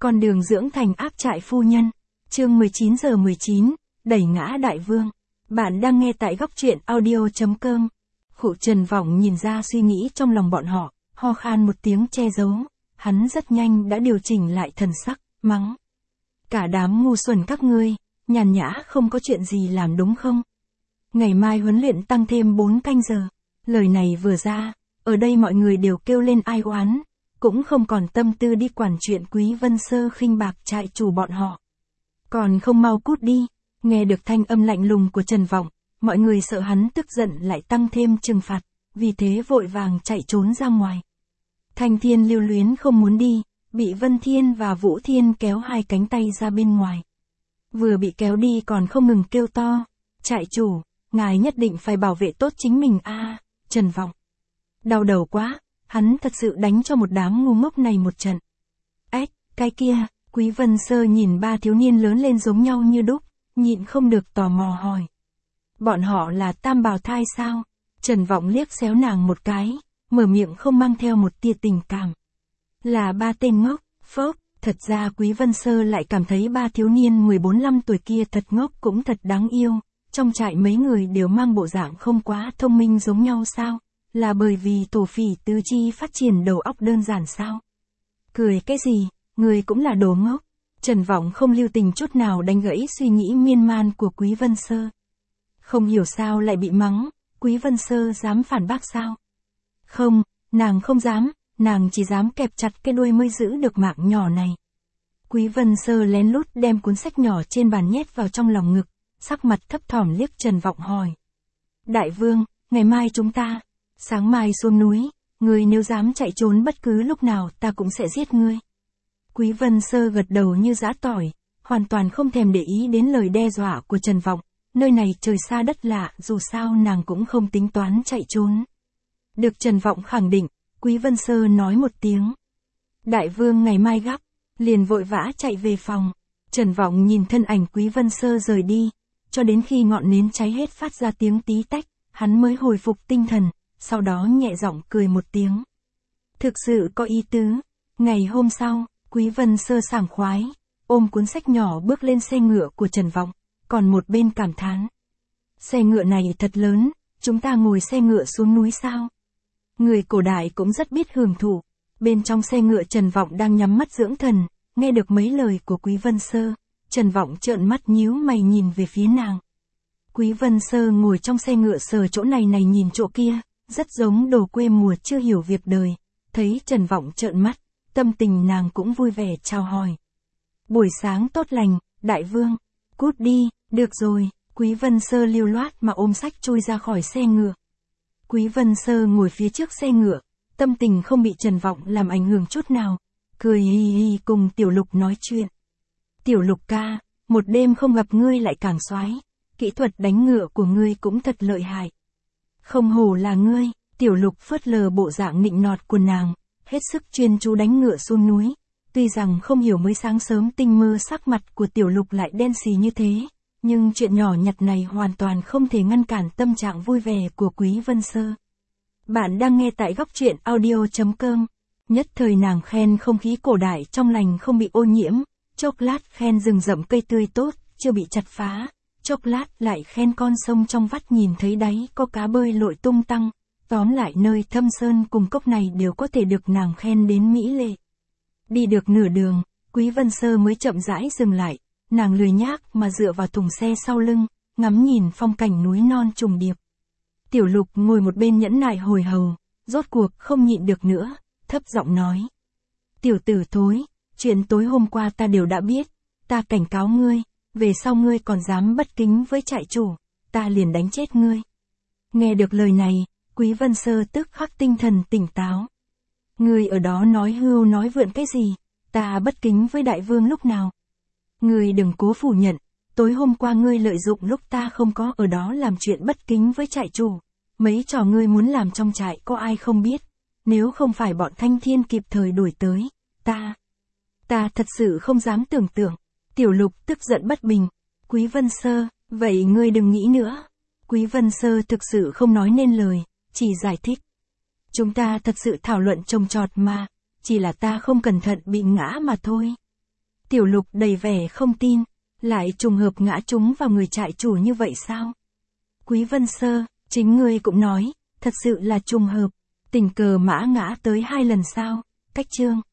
Con đường dưỡng thành áp trại phu nhân. Chương 19:19, đẩy ngã đại vương. Bạn đang nghe tại góc truyện audio.com. Khụ Trần Vọng nhìn ra suy nghĩ trong lòng bọn họ, ho khan một tiếng che giấu. Hắn rất nhanh đã điều chỉnh lại thần sắc, mắng. Cả đám ngu xuẩn các ngươi, nhàn nhã không có chuyện gì làm đúng không? Ngày mai huấn luyện tăng thêm 4 canh giờ. Lời này vừa ra, ở đây mọi người đều kêu lên ai oán, cũng không còn tâm tư đi quản chuyện Quý Vân Sơ khinh bạc trại chủ bọn họ. Còn không mau cút đi. Nghe được thanh âm lạnh lùng của Trần Vọng, mọi người sợ hắn tức giận lại tăng thêm trừng phạt, vì thế vội vàng chạy trốn ra ngoài. Thanh Thiên lưu luyến không muốn đi, bị Vân Thiên và Vũ Thiên kéo hai cánh tay ra bên ngoài. Vừa bị kéo đi còn không ngừng kêu to, trại chủ, ngài nhất định phải bảo vệ tốt chính mình a. Trần Vọng đau đầu quá, hắn thật sự đánh cho một đám ngu ngốc này một trận. Ếch, cái kia, Quý Vân Sơ nhìn ba thiếu niên lớn lên giống nhau như đúc, nhịn không được tò mò hỏi. Bọn họ là tam bào thai sao? Trần Vọng liếc xéo nàng một cái, mở miệng không mang theo một tia tình cảm. Là ba tên ngốc, phốc. Thật ra Quý Vân Sơ lại cảm thấy ba thiếu niên 14-15 tuổi kia thật ngốc cũng thật đáng yêu. Trong trại mấy người đều mang bộ dạng không quá thông minh giống nhau sao? Là bởi vì tổ phỉ tứ chi phát triển đầu óc đơn giản sao? Cười cái gì, người cũng là đồ ngốc. Trần Vọng không lưu tình chút nào đánh gãy suy nghĩ miên man của Quý Vân Sơ. Không hiểu sao lại bị mắng, Quý Vân Sơ dám phản bác sao? Không, nàng không dám, nàng chỉ dám kẹp chặt cái đuôi mới giữ được mạng nhỏ này. Quý Vân Sơ lén lút đem cuốn sách nhỏ trên bàn nhét vào trong lòng ngực, sắc mặt thấp thỏm liếc Trần Vọng hỏi. Đại vương, ngày mai chúng ta, sáng mai xuống núi, ngươi nếu dám chạy trốn bất cứ lúc nào ta cũng sẽ giết ngươi. Quý Vân Sơ gật đầu như giã tỏi, hoàn toàn không thèm để ý đến lời đe dọa của Trần Vọng, nơi này trời xa đất lạ, dù sao nàng cũng không tính toán chạy trốn. Được Trần Vọng khẳng định, Quý Vân Sơ nói một tiếng. Đại vương ngày mai gấp, liền vội vã chạy về phòng. Trần Vọng nhìn thân ảnh Quý Vân Sơ rời đi, cho đến khi ngọn nến cháy hết phát ra tiếng tí tách, hắn mới hồi phục tinh thần, sau đó nhẹ giọng cười một tiếng. Thực sự có ý tứ. Ngày hôm sau, Quý Vân Sơ sảng khoái, ôm cuốn sách nhỏ bước lên xe ngựa của Trần Vọng, còn một bên cảm thán. Xe ngựa này thật lớn, chúng ta ngồi xe ngựa xuống núi sao? Người cổ đại cũng rất biết hưởng thụ. Bên trong xe ngựa Trần Vọng đang nhắm mắt dưỡng thần, nghe được mấy lời của Quý Vân Sơ, Trần Vọng trợn mắt nhíu mày nhìn về phía nàng. Quý Vân Sơ ngồi trong xe ngựa sờ chỗ này nhìn chỗ kia, rất giống đồ quê mùa chưa hiểu việc đời. Thấy Trần Vọng trợn mắt, tâm tình nàng cũng vui vẻ chào hỏi. Buổi sáng tốt lành, đại vương. Cút đi, được rồi. Quý Vân Sơ lưu loát mà ôm sách chui ra khỏi xe ngựa. Quý Vân Sơ ngồi phía trước xe ngựa, tâm tình không bị Trần Vọng làm ảnh hưởng chút nào, cười hi hi cùng Tiểu Lục nói chuyện. Tiểu Lục ca, một đêm không gặp ngươi lại càng xoái, kỹ thuật đánh ngựa của ngươi cũng thật lợi hại. Không hổ là ngươi. Tiểu Lục phớt lờ bộ dạng nịnh nọt của nàng, hết sức chuyên chú đánh ngựa xuống núi. Tuy rằng không hiểu mới sáng sớm tinh mơ sắc mặt của Tiểu Lục lại đen xì như thế, nhưng chuyện nhỏ nhặt này hoàn toàn không thể ngăn cản tâm trạng vui vẻ của Quý Vân Sơ. Bạn đang nghe tại góc truyện audio.com. Nhất thời nàng khen không khí cổ đại trong lành không bị ô nhiễm, chốc lát khen rừng rậm cây tươi tốt, chưa bị chặt phá, chốc lát lại khen con sông trong vắt nhìn thấy đáy có cá bơi lội tung tăng. Tóm lại nơi thâm sơn cùng cốc này đều có thể được nàng khen đến mỹ lệ. Đi được nửa đường, Quý Vân Sơ mới chậm rãi dừng lại, nàng lười nhác mà dựa vào thùng xe sau lưng, ngắm nhìn phong cảnh núi non trùng điệp. Tiểu Lục ngồi một bên nhẫn nại hồi hầu, rốt cuộc không nhịn được nữa, thấp giọng nói. Tiểu tử thối, chuyện tối hôm qua ta đều đã biết, ta cảnh cáo ngươi, về sau ngươi còn dám bất kính với trại chủ, ta liền đánh chết ngươi. Nghe được lời này, Quý Vân Sơ tức khắc tinh thần tỉnh táo. Ngươi ở đó nói hưu nói vượn cái gì, ta bất kính với đại vương lúc nào? Ngươi đừng cố phủ nhận, tối hôm qua ngươi lợi dụng lúc ta không có ở đó làm chuyện bất kính với trại chủ. Mấy trò ngươi muốn làm trong trại có ai không biết, nếu không phải bọn Thanh Thiên kịp thời đuổi tới, ta thật sự không dám tưởng tượng. Tiểu Lục tức giận bất bình. Quý Vân Sơ, vậy ngươi đừng nghĩ nữa. Quý Vân Sơ thực sự không nói nên lời, chỉ giải thích. Chúng ta thật sự thảo luận trồng trọt mà, chỉ là ta không cẩn thận bị ngã mà thôi. Tiểu Lục đầy vẻ không tin, lại trùng hợp ngã trúng vào người trại chủ như vậy sao? Quý Vân Sơ, chính ngươi cũng nói, thật sự là trùng hợp, tình cờ mã ngã tới 2 lần sao? Cách chương